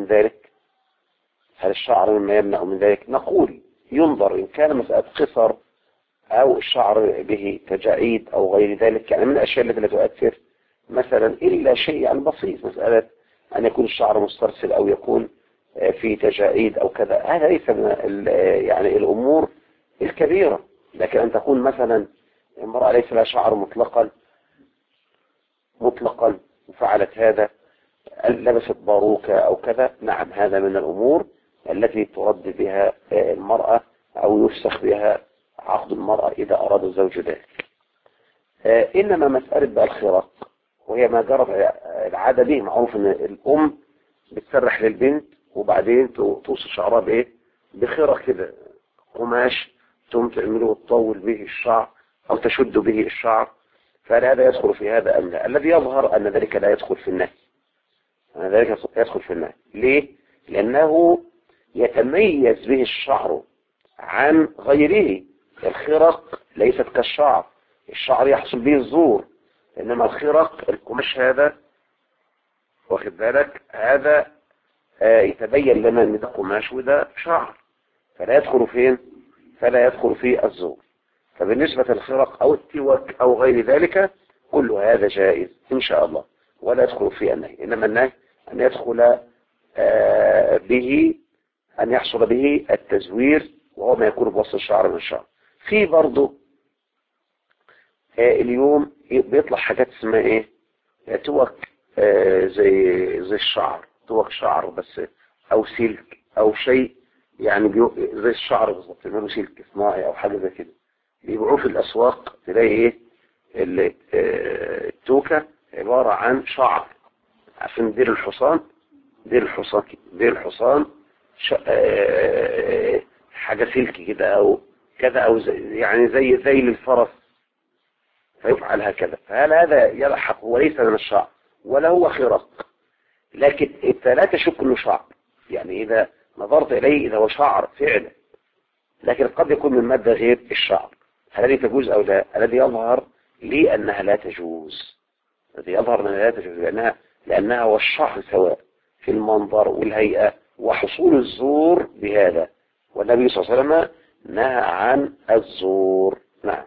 ذلك؟ نقول ينظر إن كان مسألة قصر أو الشعر به تجاعيد أو غير ذلك، يعني من الأشياء التي لا تؤثر مثلا إلا شيء يعني بسيط، مسألة أن يكون الشعر مسترسل أو يكون في تجاعيد أو كذا، هذا ليس من يعني الأمور الكبيرة. لكن أن تكون مثلا امرأة ليس لها شعر مطلقا وفعلت هذا، لبست باروكة أو كذا، نعم هذا من الأمور التي ترد بها المرأة أو يفسخ بها عقد المرأة إذا أراد الزوج ذلك. إنما مسألة بقى الخراق وهي ما جرت العادة به، معروف أن الأم بتسرح للبنت وبعدين توصل شعرها بإيه؟ بخرق كده، قماش ثم تعمله وتطول به الشعر أو تشد به الشعر. فهذا يدخل في هذا أم لا؟ الذي يظهر أن ذلك لا يدخل في النهي. ليه؟ لأنه يتميز به الشعر عن غيره. الخرق ليست كالشعر، الشعر يحصل به الزور، إنما الخرق القماش هذا واخد بالك هذا يتبين لنا أن ده قماش وده شعر، فلا يدخل فيه الزور. فبالنسبة للخرق أو التوك أو غير ذلك كل هذا جائز إن شاء الله ولا يدخل فيه النهي. إنما النهي أن يدخل به أن يحصل به التزوير وهو ما يكون بوسط الشعر من الشعر. في برضه اليوم بيطلع حاجات اسمها ايه، توك زي الشعر، توك شعر بس او سلك او شيء يعني زي الشعر بالظبط، يعملوا سلك صناعي او حاجه زي كده، بيبيعوه في الاسواق. تلاقي ايه التوكه عباره عن شعر، عشان دير الحصان حاجه سلك كده او كذا او يعني زي للفرس، فيفعل هكذا. فهل هذا يلحق؟ هو ليس من الشعر ولا هو خرق، لكن انت لا تشك انه شعر، يعني اذا نظرت اليه اذا هو شعر فعلا، لكن قد يكون من مادة غير الشعر. هل هذه تجوز او لا؟ الذي يظهر لي انها لا تجوز، لانها والشعر سواء في المنظر والهيئة وحصول الزور بهذا، والنبي صلى الله عليه وسلم نهى عن الزور. نعم.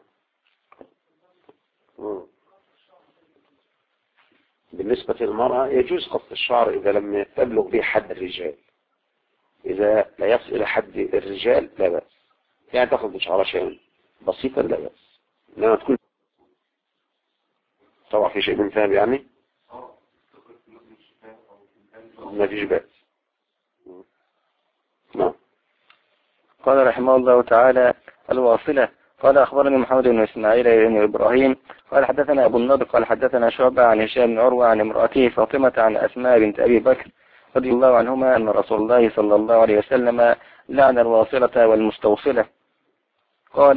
بالنسبة للمرأة يجوز قص الشعر إذا لم تبلغ به حد الرجال، إذا لا يصل إلى حد الرجال لا بأس، يعني تأخذ من شعرها شيئا بسيطا لا بأس، لما تكون طبعا في شيء من ذهب يعني ما فيش بأس. نعم. قال رحمه الله تعالى: الواصلة. قال أخبرني محمد بن إسماعيل بن إبراهيم قال حدثنا أبو النضر قال حدثنا شعبة عن هشام بن عروة عن امرأته فاطمة عن أسماء بنت أبي بكر رضي الله عنهما أن رسول الله صلى الله عليه وسلم لعن الواصلة والمستوصلة. قال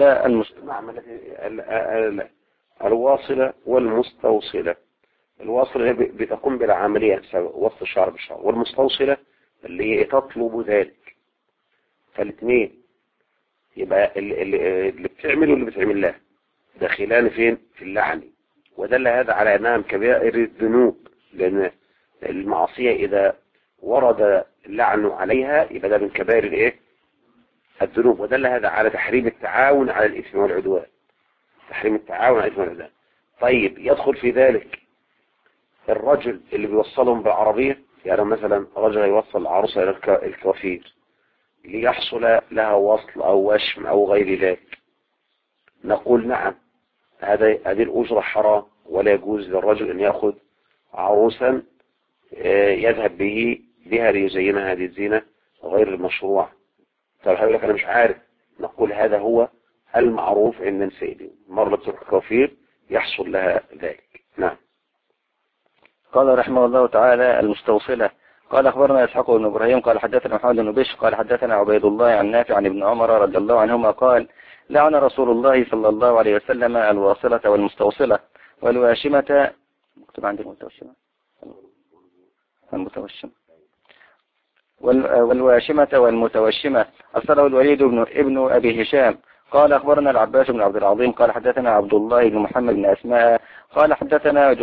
الواصلة والمستوصلة. الواصلة بتقوم بالعملية وصل الشعر بالشعر، والمستوصلة اللي هي تطلب ذلك. فالاثنين يبقى اللي بتعمله واللي بتعمل له داخلان فين؟ في اللعن. ودل هذا على أنها من كبائر الذنوب، لأن المعصية إذا ورد اللعن عليها يبقى ده من كبائر الإيه؟ الذنوب. ودل هذا على تحريم التعاون على الإثم والعدوان، تحريم التعاون على الإثم والعدوان. طيب يدخل في ذلك الرجل اللي بيوصلهم بالعربية، يعني مثلا رجل يوصل عروسة إلى الكوافير ليحصل لها وصل أو وشم أو غير ذلك، نقول نعم، هذه الأجرة حرام، ولا يجوز للرجل أن يأخذ عروسا يذهب بها ليزينها هذه الزينة غير المشروع. طب هيقول لك أنا مش عارف، نقول هذا هو المعروف عند سيدي، مرة تروح الكوافير يحصل لها ذلك. نعم. قال رحمه الله تعالى المستوصلة. قال أخبرنا إسحاق بن إبراهيم قال حدثنا محمد بن بشر قال حدثنا عبيد الله عن نافع عن ابن عمر رضي الله عنهما قال لعن رسول الله صلى الله عليه وسلم الواصلة والمستوصلة والواشمة، مكتوب عندي المتوشمة والواشمة والمتوشمة. أرسله الوليد ابن أبي هشام قال أخبرنا العباس بن عبد العظيم قال حدثنا عبد الله بن محمد بن أسماء قال حدثنا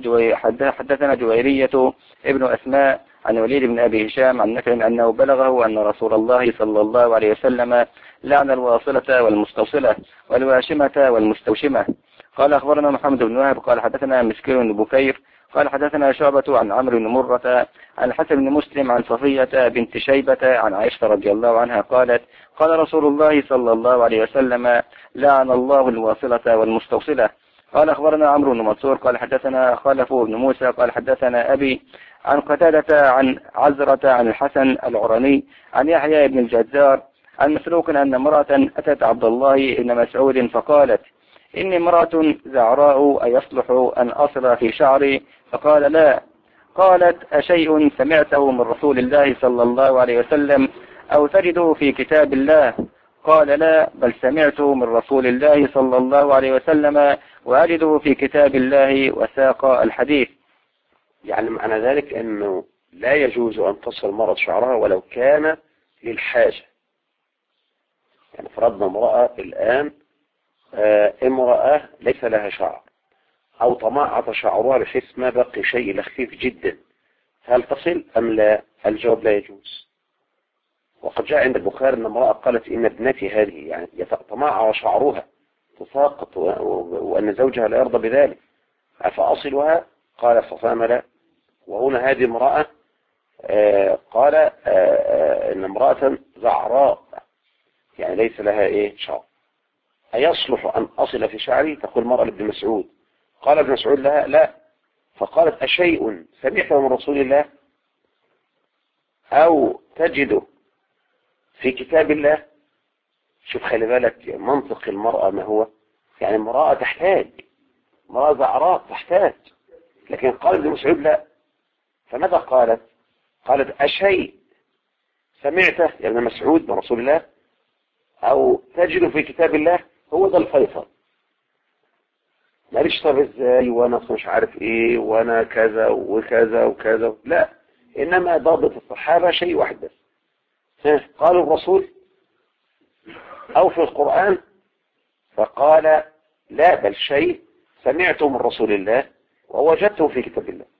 جويرية ابن أسماء عن وليد بن أبي هشام عن نافع أنه بلغه أن رسول الله صلى الله عليه وسلم لعن الواصلة والمستوصلة والواشمة والمستوشمة. قال أخبرنا محمد بن وهب قال حدثنا مسكين بن بكير قال حدثنا شعبة عن عمرو بن مرة عن الحسن بن مسلم عن صفية بنت شيبة عن عائشة رضي الله عنها قالت قال رسول الله صلى الله عليه وسلم لعن الله الواصلة والمستوصلة. قال أخبرنا عمرو بن منصور قال حدثنا خلف بن موسى قال حدثنا أبي عن قتادة عن عزرة عن الحسن العرني عن يحيى بن الجزار عن مسروق أن امرأة أتت عبد الله بن مسعود فقالت إني امرأة زعراء أيصلح أن أصل في شعري؟ فقال لا. قالت أشيء سمعته من رسول الله صلى الله عليه وسلم أو تجده في كتاب الله؟ قال لا، بل سمعته من رسول الله صلى الله عليه وسلم وأجده في كتاب الله، وساق الحديث. يعني معنى ذلك أنه لا يجوز أن تصل المرأة شعرها ولو كان للحاجة. يعني فرضنا امرأة الآن امرأة ليس لها شعر أو تمعط شعرها بحيث ما بقي شيء لخفيف جدا، هل تصل أم لا؟ الجواب لا يجوز. وقد جاء عند البخاري أن امرأة قالت إن ابنتي هذه يعني يتمعر شعرها تساقط وأن زوجها لا يرضى بذلك أفأصلها؟ قال فصام لا. وهنا هذه امرأة قال إن امرأة زعراء يعني ليس لها شعر، أيصلح أن أصل في شعري؟ تقول المرأة لابن مسعود. قال ابن مسعود لها لا. فقالت أشيء سمعته من رسول الله أو تجده في كتاب الله؟ شوف خلي بالك منطق المرأة ما هو، يعني امرأة تحتاج، امرأة زعراء تحتاج، لكن قال ابن مسعود لا. فماذا قالت؟ قالت أشيء سمعته يا ابن مسعود من رسول الله أو تجده في كتاب الله؟ هو ده الفيصل. ماليش طب ازاي وانا مش عارف ايه وانا كذا وكذا وكذا، لا، انما ضابط الصحابة شيء واحد بس، قالوا الرسول او في القرآن، فقال لا، بل شيء سمعته من رسول الله ووجدته في كتاب الله،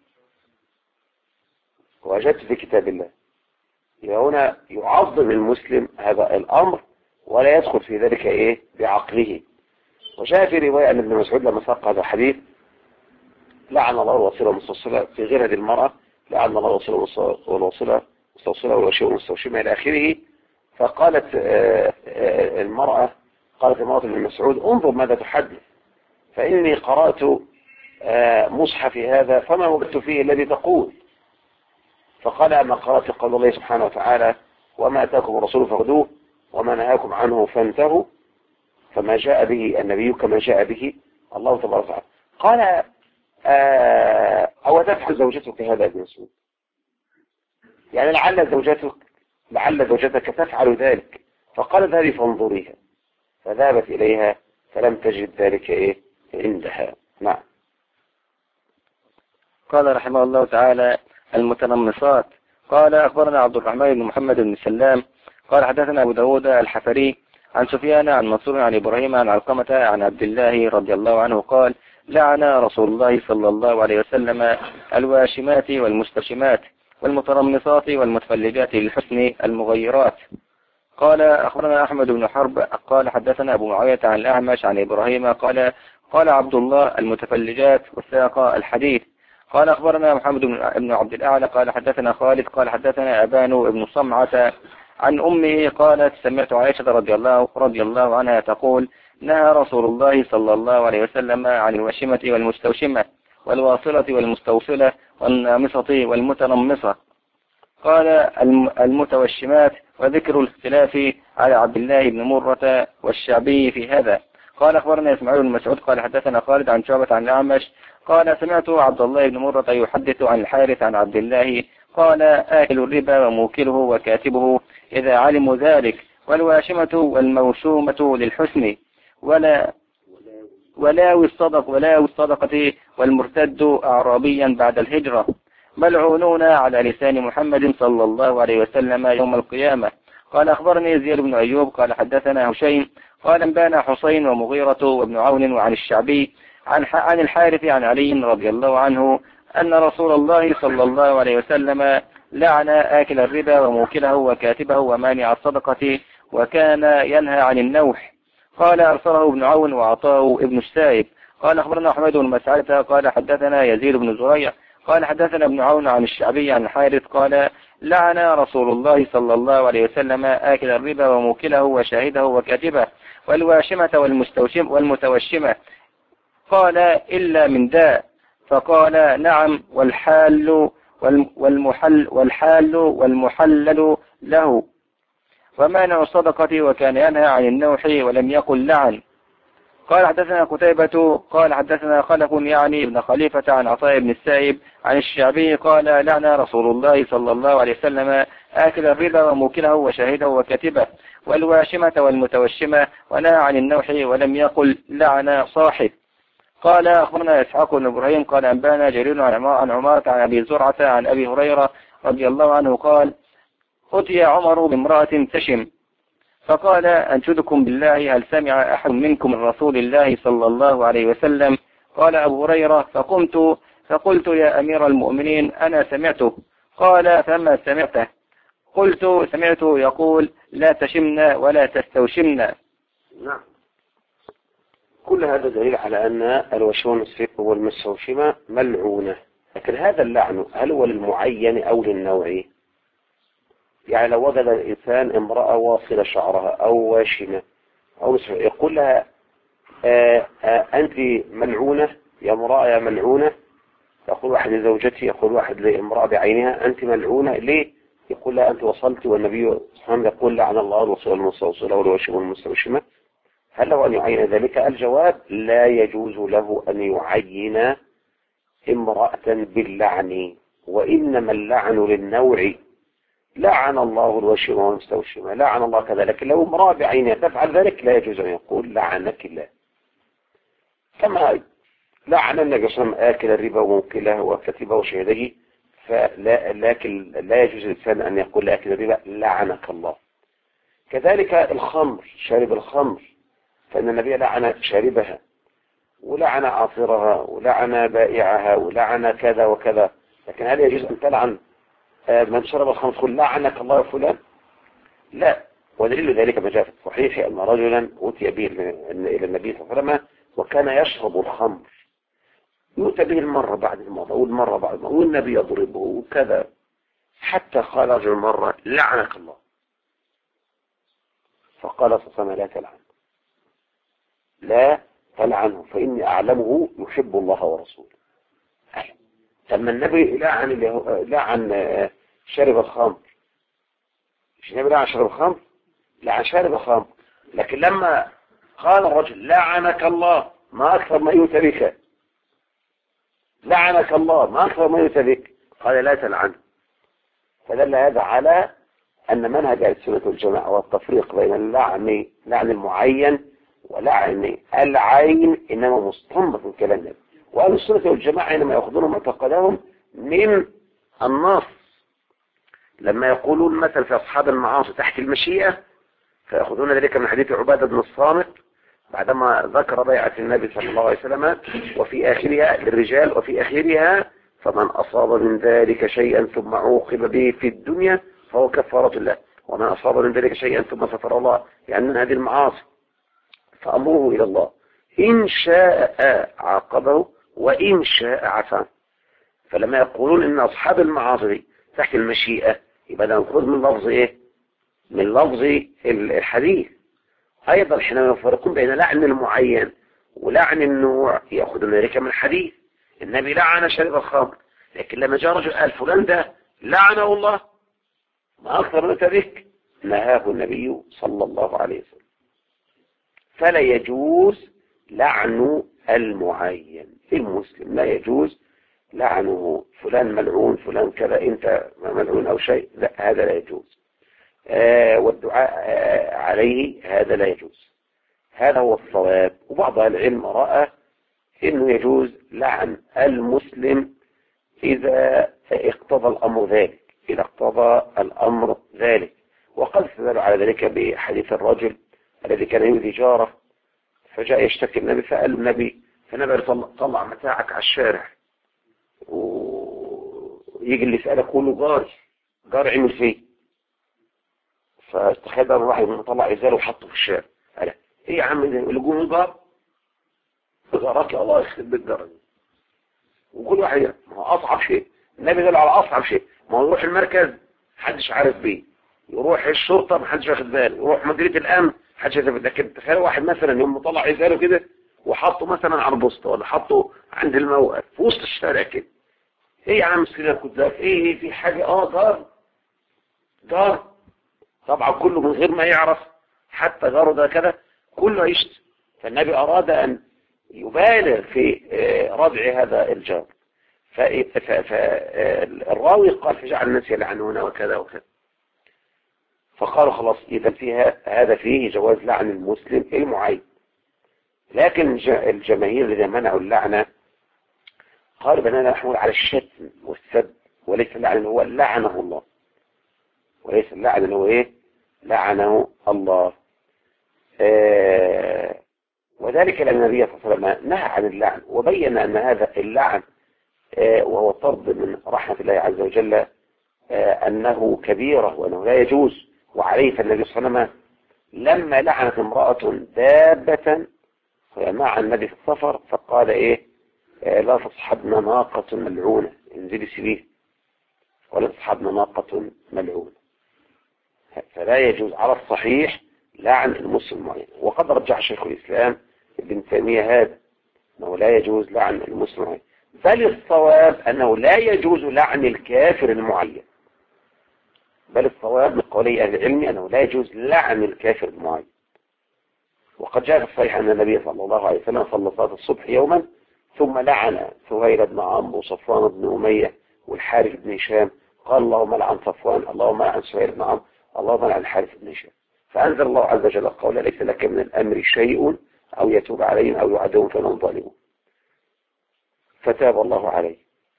وجدته في كتاب الله. هنا يعظم المسلم هذا الامر ولا يدخل في ذلك بعقله. وجاء في رواية أن ابن مسعود لما ساق هذا الحديث لعن الله الواصلة والمستوصلة في غير هذه المرأة، لعن الله الواصلة والمستوصلة والواشية والمستوشمة إلى آخره. فقالت المرأة ابن مسعود انظر ماذا تحدث، فإني قرأت مصحفي هذا فما وجدت فيه الذي تقول. فقال أما قرأت قول الله سبحانه وتعالى وما أتاكم الرسول فخذوه وما نهاكم عنه فانتهوا، فما جاء به النبي كما جاء به الله تبارك وتعالى. قال أو تفعل زوجتك هذا ابن مسعود؟ يعني لعل زوجتك تفعل ذلك. فقال ذلك فانظريها، فذهبت إليها فلم تجد ذلك عندها. نعم. قال رحمه الله تعالى المتنمصات. قال أخبرنا عبد الرحمن بن محمد بن سلام قال حدثنا أبو داود الحفري عن سفيان عن منصور عن إبراهيم عن علقمة عن عبد الله رضي الله عنه قال لعن رسول الله صلى الله عليه وسلم الواشمات والمستوشمات والمترمصات والمتفلجات للحسن المغيرات. قال أخبرنا أحمد بن حرب قال حدثنا أبو معاوية عن الأعمش عن إبراهيم قال عبد الله المتفلجات وساق الحديث. قال أخبرنا محمد بن عبد الأعلى قال حدثنا خالد قال حدثنا أبان بن صمعة عن أمه قالت سمعت عائشة رضي الله عنها تقول نهى رسول الله صلى الله عليه وسلم عن الوشمة والمستوشمة والواصلة والمستوصلة والنامصة والمتنمصة. قال المتوشمات وذكر الاختلاف على عبد الله بن مرة والشعبي في هذا. قال أخبرنا إسماعيل بن مسعود قال حدثنا خالد عن شعبة عن الأعمش قال سمعت عبد الله بن مرة يحدث عن الحارث عن عبد الله قال آكل الربا وموكله وكاتبه إذا علموا ذلك والواشمة والموشومة للحسن ولا الصدقة والمرتد أعرابيا بعد الهجرة ملعونون على لسان محمد صلى الله عليه وسلم يوم القيامة. قال أخبرني زياد بن أيوب قال حدثنا هشيم قال انبانا حسين ومغيرة وابن عون وعن الشعبي عن الحارث عن علي رضي الله عنه أن رسول الله صلى الله عليه وسلم لعن آكل الربا وموكله وكاتبه ومانع الصدقة وكان ينهى عن النوح. قال أرسله ابن عون وعطاه ابن السائب. قال أخبرنا حميد بن مسعدة قال حدثنا يزيد بن زريع قال حدثنا ابن عون عن الشعبي عن الحارث قال لعن رسول الله صلى الله عليه وسلم آكل الربا وموكله وشاهده وكاتبه والواشمة والمتوشمة. قال إلا من داء. فقال نعم والحال والمحلل له ومانع الصدقة وكان ينهى عن النوح ولم يقل لعن. قال حدثنا قتيبة قال حدثنا خلف يعني ابن خليفة عن عطاء بن السائب عن الشعبي قال لعن رسول الله صلى الله عليه وسلم آكل الربا وموكله وشاهده وكاتبه والواشمة والمتوشمة ونهى عن النوح ولم يقل لعن صاحب. قال أخبرنا إسحاق بن إبراهيم قال أنبانا جرير عن عمارة عن أبي زرعة عن أبي هريرة رضي الله عنه قال أتي عمر بامرأة تشم فقال أنشدكم بالله هل سمع أحد منكم من رسول الله صلى الله عليه وسلم؟ قال أبو هريرة فقلت يا أمير المؤمنين أنا سمعته. قال فما سمعته؟ قلت سمعته يقول لا تشمنا ولا تستوشمنا. نعم. كل هذا دليل على أن الوشوم والمستوشمة ملعونة. لكن هذا اللعن هل هو للمعين أو للنوعي؟ يعني لو وجد الإنسان امرأة واصلة شعرها أو واشمة أو يقول لها أنت ملعونة يا امرأة يا ملعونة. يقول واحد لزوجتي يقول واحد لامرأة بعينها أنت ملعونة ليه؟ يقول لها أنت وصلت والنبي صلى الله عليه وسلم يقول لعن الله الوصول المستوصلة والواشمة والمستوشمة. هل له أن يعين ذلك؟ الجواب لا يجوز له أن يعين امرأة باللعن وإنما اللعن للنوع. لعن الله الوشم والمستوشمة لعن الله كذا. لكن لو امرأة بعينها تفعل ذلك لا يجوز أن يقول لعنك الله. كما لعن النبي صلى الله عليه وسلم آكل الربا وموكله وكتبه وشهده لكن لا يجوز الإنسان أن يقول آكل الربا لعنك الله. كذلك الخمر شارب الخمر فإن النبي لعن شاربها ولعن عاصرها ولعن بائعها ولعن كذا وكذا. لكن هل يجوز أن تلعن من شرب الخمر تقول لعنك الله يا فلان؟ لا. ودليل ذلك ما جاء في الصحيح أن رجلا أتي به إلى النبي صلى الله عليه وسلم وكان يشرب الخمر يؤتى به المرة بعد المرة والمرة بعد المرة والنبي يضربه وكذا حتى قال رجل مرة لعنك الله. فقال صلى الله عليه وسلم لا تلعن لا تلعنه فإني أعلمه يحب الله ورسوله. لما النبي لعن شارب الخمر مش النبي لعن شارب الخمر لعن شارب الخمر. لكن لما قال الرجل لعنك الله ما أكثر ما يؤتى بك لعنك الله ما أكثر ما يؤتى بك قال لا تلعنه. فدل هذا على أن منهج السنة والجماعة والتفريق بين اللعن المعين ولعن العين إنما مستنبط من كلام النبي. وأهل السنة والجماعة إنما يأخذون معتقدهم من النص لما يقولون مثل في أصحاب المعاصي تحت المشيئة فيأخذون ذلك من حديث عبادة بن الصامت بعدما ذكر بيعة النبي صلى الله عليه وسلم وفي آخرها للرجال وفي آخرها فمن أصاب من ذلك شيئا ثم عوقب به في الدنيا فهو كفارة الله، ومن أصاب من ذلك شيئا ثم ستر الله، يعني من هذه المعاصي فأمره إلى الله، إن شاء عاقبه وإن شاء عفا. فلما يقولون إن أصحاب المعاصي تحت المشيئة يبقى ده نأخذ من لفظ إيه؟ من لفظ الحديث. أيضا حينما يفرقون بين لعن المعين ولعن النوع يأخذ ذلك من الحديث. النبي لعن شرب الخمر، لكن لما جاء رجل قال فلان ده لعنه الله ما أكثر من ذلك نهاه النبي صلى الله عليه وسلم. فلا يجوز لعن المعين. المسلم لا يجوز لعنه، فلان ملعون فلان كذا انت ملعون او شيء، لا هذا لا يجوز. والدعاء عليه هذا لا يجوز. هذا هو الصواب. وبعض العلم رأى انه يجوز لعن المسلم اذا اقتضى الامر ذلك، اذا اقتضى الامر ذلك. وقد استدل على ذلك بحديث الرجل الذي كان يؤذي جاره فجاء يشتكي النبي، فقال النبي طلع متاعك على الشارع، ويجي اللي يسألك يقول له جار عمل فيه. فاستخدم الواحد طلع إزاله وحطه في الشارع، قال ايه يا عم ده؟ اللي يقول جار جارك الله يخرب بيت جارك. وكل واحد ما هو أصعب شيء، النبي قال على أصعب شيء، ما هو يروح المركز محدش عارف بيه، يروح الشرطة محدش واخد باله، يروح مديرية الأمن محدش واخد باله. لكن تخيل واحد مثلا يوم طلع إزاله كده وحطه مثلا على البسطة ولا حطه عند الموقف في وسط الشارع كده، ايه يا عم سيدنا كذاب، ايه في حاجة جار طبعا كله من غير ما يعرف، حتى جاره ده كده كله يشتم. فالنبي أراد أن يبالغ في ردع هذا الجار، فالراوي قال فجعل الناس يلعنون وكذا وكذا، فقالوا خلاص إذا فيها هذا فيه جواز لعن المسلم المعين. لكن الجماهير الذين منعوا اللعنة قالوا بأننا نحمل على الشتم والسب، وليس اللعن هو لعنه الله، وليس اللعن هو ايه؟ لعنه الله. وذلك لأن النبي صلى الله عليه وسلم نهى عن اللعن وبين أن هذا اللعن وهو طرد من رحمة الله عز وجل أنه كبيرة وأنه لا يجوز. وعليه فالنبي صلى الله عليه وسلم لما لعنت امرأة دابة مع النبي في السفر فقال ايه؟ لا تصحبنا ناقة ملعونة، انزلي سبيه، ولا تصحبنا ناقة ملعونة. فلا يجوز على الصحيح لعن المسلم المعين. وقد رجع شيخ الإسلام ابن تيمية هذا أنه لا يجوز لعن المسلم المعين، بل الصواب أنه لا يجوز لعن الكافر المعين، بل الصواب من قولي أهل العلم أنه لا يجوز لعن الكافر المعين. وقد جاء في الصحيح أن النبي صلى الله عليه وسلم صلى صلاة الصبح يوما ثم لعن سهيل بن عمرو وصفوان بن أمية والحارث بن هشام، قال اللهم لعن صفوان، اللهم لعن سهيل بن عمرو، اللهم لعن الحارث بن هشام. فأنزل الله عز وجل قوله ليس لك من الأمر شيء أو يتوب عليهم أو يعذبهم فإنهم ظالمون، فتاب الله عليه.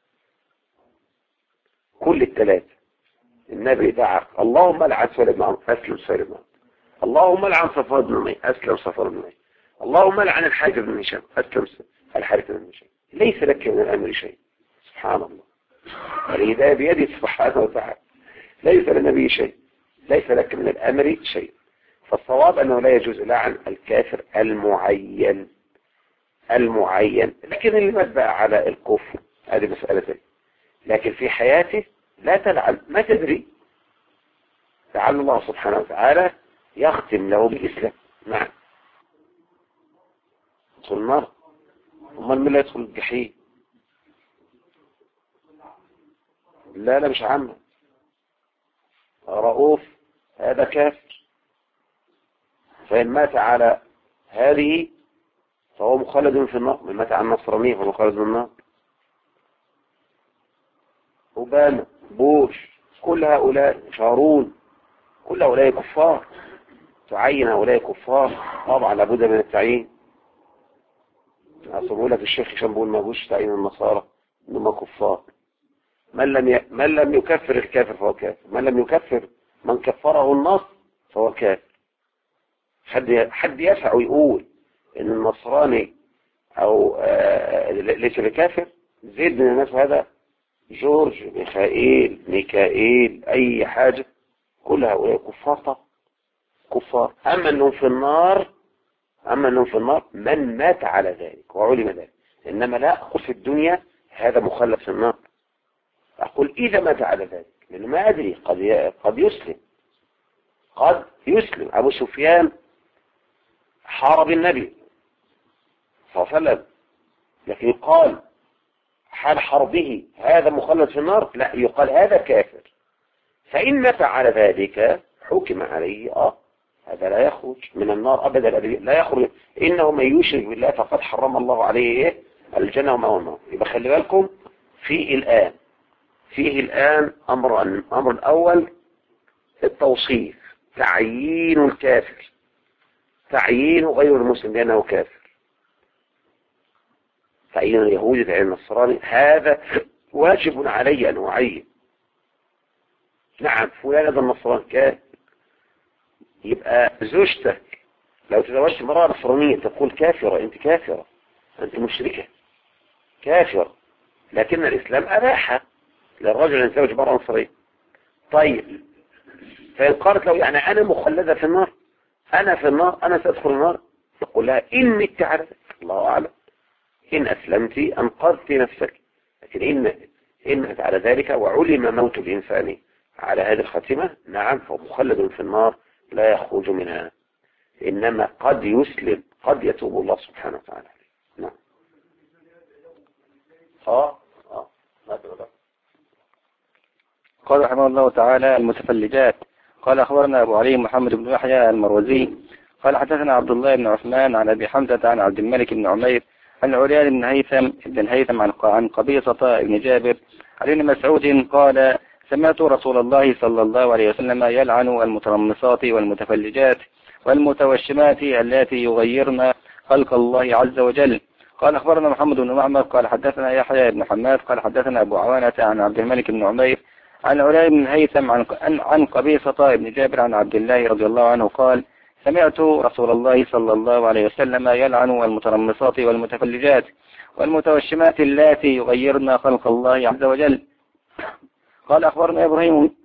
كل الثلاثة النبي دعا اللهم لعن سهيل بن عمرو أسلم سهيل بن عمرو، اللهم لعن صفوان بن أمية أسلم صفوان بن أمية، اللهم لعن الحارث بن هشام أسلم الحارث بن هشام. ليس لك من الأمر شيء. سبحان الله، الهداية بيده سبحانه وتعالى. ليس للنبي شيء، ليس لك من الأمر شيء. فالصواب أنه لا يجوز لعن الكافر المعين، لكن اللي مات بقى على الكفر هذه مسألة ثانية. لكن في حياته لا تلعن، ما تدري، لعل الله سبحانه وتعالى يختم له بالإسلام. نعم. يدخل النار، امال مين اللي يدخل الجحيم؟ لا مش عامة، رؤوف هذا كافر، فإن مات على هذه فهو مخلد في النار، من مات على النصرانية فهو مخلد في النار. أوباما، بوش، كل هؤلاء، شارون، كل هؤلاء كفار. تعين هؤلاء كفار طبعا لابد من التعيين. أصبحوا لك الشيخ هشام بيقول ما يجوز تعيين النصارى إنهم كفار. من لم يكفر الكافر فهو كافر، من لم يكفر من كفره النص فهو كافر. حد يسع ويقول ان النصراني او ليس بكافر، زيد من الناس هذا جورج، ميكائيل، اي حاجة، كل هؤلاء كفار طبعا، كفار. اما انهم في النار، من مات على ذلك وعلم ذلك. انما لا اقول في الدنيا هذا مخلد في النار، اقول اذا مات على ذلك، لانه ما ادري، قد يسلم. ابو سفيان حارب النبي صلى الله عليه وسلم، لكن يقال حال حربه هذا مخلد في النار؟ لا، يقال هذا كافر. فإن مات على ذلك حكم عليه هذا لا يخرج من النار أبدا، لا يخرج. إنه من يشرك بالله فقد حرم الله عليه الجنة وما هو النار. يبقى خلي بالكم، فيه الآن أمر الأول التوصيف، تعيين الكافر، تعيين غير المسلم بأنه كافر، تعيين اليهودي، تعيين النصراني، هذا واجب علي أن أعين. نعم فلان هذا النصراني كافر. يبقى زوجتك لو تزوجت امرأة نصرانية تقول كافرة، أنت كافرة، أنت مشركة كافرة، لكن الإسلام أباح للرجل أن يتزوج امرأة نصرانية. طيب فإن قالت له يعني أنا مخلدة في النار، أنا في النار، أنا سأدخل النار، تقول لها إن مت على ذلك الله أعلم، إن أسلمت أنقذت نفسك، لكن إن مت على ذلك وعلم موت الإنسان على هذه الخاتمة، نعم فهو مخلد في النار لا يخرج منها. إنما قد يسلم، قد يتوب الله سبحانه وتعالى. نعم. قال رحمه الله تعالى: المتفلجات. قال أخبرنا أبو علي محمد بن يحيى المروزي قال حدثنا عبد الله بن عثمان عن أبي حمزة عن عبد الملك بن عمير عن عريان بن الهيثم عن قبيصة بن جابر عن ابن مسعود قال: سمعت رسول الله صلى الله عليه وسلم يلعن المترمصات والمتفلجات والمتوشمات اللاتي يغيرن خلق الله عز وجل. قال أخبرنا محمد بن معمر قال حدثنا يحيى بن حماد قال حدثنا أبو عوانة عن عبد الملك بن عمير عن عريان بن الهيثم عن قبيصة بن جابر عن عبد الله رضي الله عنه قال: سمعت رسول الله صلى الله عليه وسلم يلعن المترمصات والمتفلجات والمتوشمات اللاتي يغيرن خلق الله عز وجل. قال أخبرنا إبراهيم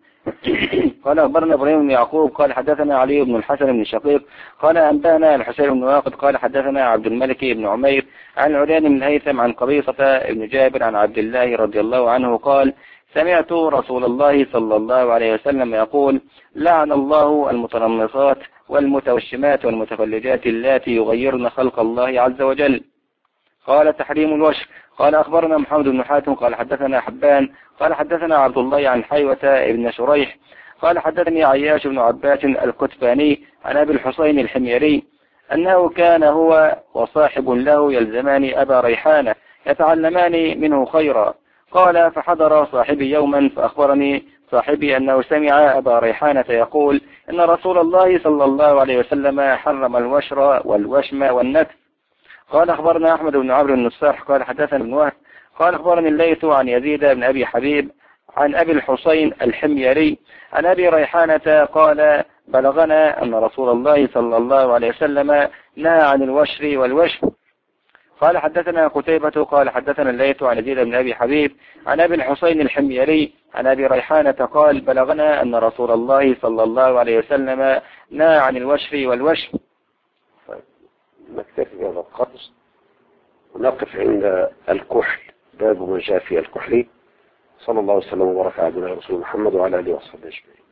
بن يعقوب قال حدثنا علي بن الحسن بن شقيق قال أنبانا الحسين بن واقد قال حدثنا عبد الملك بن عمير عن عريان بن الهيثم عن قبيصة بن جابر عن عبد الله رضي الله عنه قال: سمعت رسول الله صلى الله عليه وسلم يقول: لعن الله المترمصات والمتوشمات والمتفلجات اللاتي يغيرن خلق الله عز وجل. قال: تحريم الوشم. قال أخبرنا محمد بن حاتم قال حدثنا حبان قال حدثنا عبد الله عن حيوة بن شريح قال حدثني عياش بن عباس الكتباني عن أبي الحسين الحميري أنه كان هو وصاحب له يلزمان أبا ريحانة يتعلمان منه خيرا. قال: فحضر صاحبي يوما فأخبرني صاحبي أنه سمع أبا ريحانة يقول: إن رسول الله صلى الله عليه وسلم حرم الوشر والوشم والنتف. قال أخبرنا أحمد بن عمرو النصاح قال حدثنا ابن وهب قال أخبرني الليث عن يزيد بن أبي حبيب عن أبي الحسين الحميري عن أبي ريحانة قال: بلغنا أن رسول الله صلى الله عليه وسلم نهى عن الوشر والوشم. قال حدثنا قتيبة قال حدثنا الليث عن يزيد بن أبي حبيب عن أبي الحسين الحميري عن أبي ريحانة قال: بلغنا أن رسول الله صلى الله عليه وسلم نهى عن الوشر والوشم. نكتفي بهذا القدر ونقف عند الكحل، باب ما جاء في الكحل. صلى الله وسلم وبارك على رسول محمد وعلى آله وصحبه أجمعين.